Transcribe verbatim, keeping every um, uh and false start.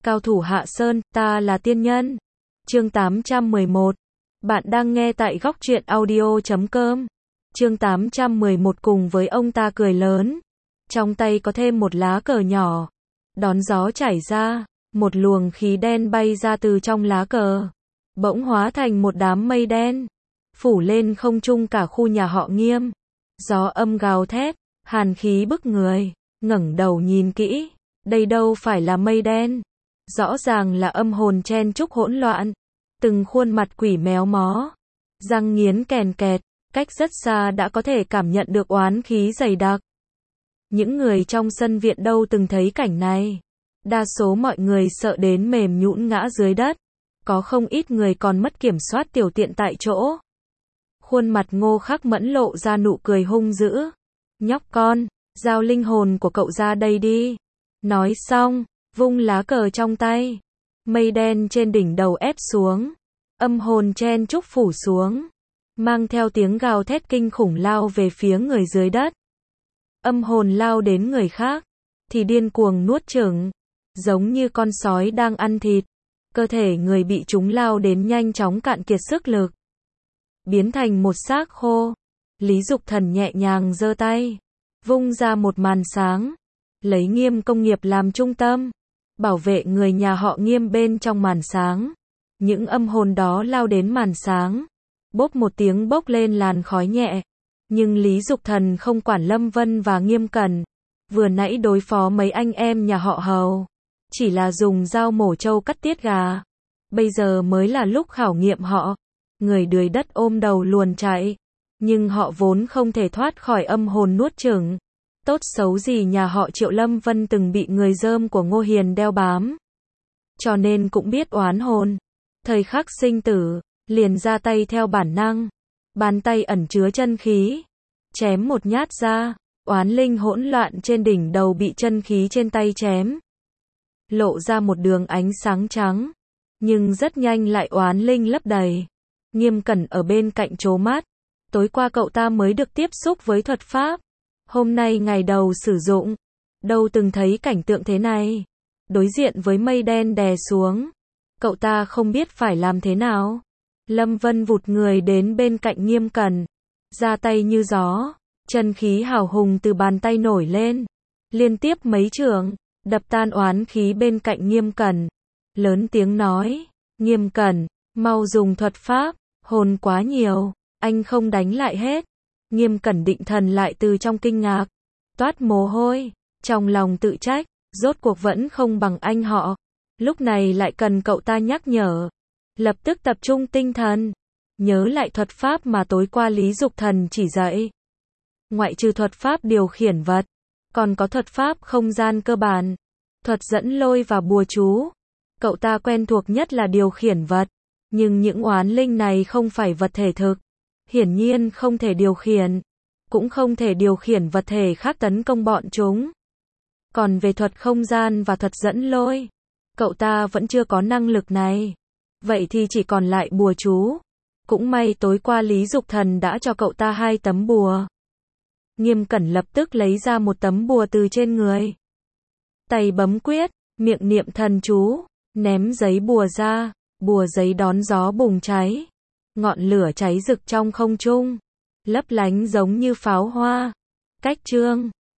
Cao thủ hạ sơn, ta là tiên nhân. Chương tám trăm mười một. Bạn đang nghe tại góc truyện audio chấm com. Chương tám trăm mười một cùng với ông ta cười lớn. Trong tay có thêm một lá cờ nhỏ. Đón gió chảy ra, một luồng khí đen bay ra từ trong lá cờ. Bỗng hóa thành một đám mây đen. Phủ lên không trung cả khu nhà họ Nghiêm. Gió âm gào thét, hàn khí bức người. Ngẩng đầu nhìn kỹ, đây đâu phải là mây đen. Rõ ràng là âm hồn chen chúc hỗn loạn. Từng khuôn mặt quỷ méo mó. Răng nghiến kèn kẹt, cách rất xa đã có thể cảm nhận được oán khí dày đặc. Những người trong sân viện đâu từng thấy cảnh này. Đa số mọi người sợ đến mềm nhũn ngã dưới đất. Có không ít người còn mất kiểm soát tiểu tiện tại chỗ. Khuôn mặt Ngô Khắc Mẫn lộ ra nụ cười hung dữ. Nhóc con, giao linh hồn của cậu ra đây đi. Nói xong, vung lá cờ trong tay. Mây đen trên đỉnh đầu ép xuống. Âm hồn chen chúc phủ xuống. Mang theo tiếng gào thét kinh khủng lao về phía người dưới đất. Âm hồn lao đến người khác, thì điên cuồng nuốt chửng. Giống như con sói đang ăn thịt. Cơ thể người bị chúng lao đến nhanh chóng cạn kiệt sức lực. Biến thành một xác khô. Lý Dục Thần nhẹ nhàng giơ tay. Vung ra một màn sáng. Lấy Nghiêm công nghiệp làm trung tâm. Bảo vệ người nhà họ Nghiêm bên trong màn sáng. Những âm hồn đó lao đến màn sáng. Bốp một tiếng bốc lên làn khói nhẹ. Nhưng Lý Dục Thần không quản Lâm Vân và Nghiêm Cẩn. Vừa nãy đối phó mấy anh em nhà họ Hầu. Chỉ là dùng dao mổ trâu cắt tiết gà. Bây giờ mới là lúc khảo nghiệm họ. Người đuổi đất ôm đầu luồn chạy. Nhưng họ vốn không thể thoát khỏi âm hồn nuốt chửng. Tốt xấu gì nhà họ Triệu Lâm Vân từng bị người dơm của Ngô Hiền đeo bám. Cho nên cũng biết oán hồn. Thời khắc sinh tử, liền ra tay theo bản năng. Bàn tay ẩn chứa chân khí. Chém một nhát ra, oán linh hỗn loạn trên đỉnh đầu bị chân khí trên tay chém. Lộ ra một đường ánh sáng trắng. Nhưng rất nhanh lại oán linh lấp đầy. Nghiêm Cẩn ở bên cạnh trố mắt. Tối qua cậu ta mới được tiếp xúc với thuật pháp. Hôm nay ngày đầu sử dụng. Đâu từng thấy cảnh tượng thế này. Đối diện với mây đen đè xuống. Cậu ta không biết phải làm thế nào. Lâm Vân vụt người đến bên cạnh Nghiêm Cẩn. Ra tay như gió. Chân khí hào hùng từ bàn tay nổi lên. Liên tiếp mấy chưởng. Đập tan oán khí bên cạnh Nghiêm Cẩn. Lớn tiếng nói. Nghiêm Cẩn, mau dùng thuật pháp. Hồn quá nhiều. Anh không đánh lại hết. Nghiêm Cẩn định thần lại từ trong kinh ngạc. Toát mồ hôi. Trong lòng tự trách. Rốt cuộc vẫn không bằng anh họ. Lúc này lại cần cậu ta nhắc nhở. Lập tức tập trung tinh thần. Nhớ lại thuật pháp mà tối qua Lý Dục Thần chỉ dạy. Ngoại trừ thuật pháp điều khiển vật. Còn có thuật pháp không gian cơ bản. Thuật dẫn lôi và bùa chú. Cậu ta quen thuộc nhất là điều khiển vật. Nhưng những oán linh này không phải vật thể thực. Hiển nhiên không thể điều khiển. Cũng không thể điều khiển vật thể khác tấn công bọn chúng. Còn về thuật không gian và thuật dẫn lôi, cậu ta vẫn chưa có năng lực này. Vậy thì chỉ còn lại bùa chú. Cũng may tối qua Lý Dục Thần đã cho cậu ta hai tấm bùa. Nghiêm Cẩn lập tức lấy ra một tấm bùa từ trên người. Tay bấm quyết, miệng niệm thần chú, ném giấy bùa ra, bùa giấy đón gió bùng cháy. Ngọn lửa cháy rực trong không trung, lấp lánh giống như pháo hoa. Cách chương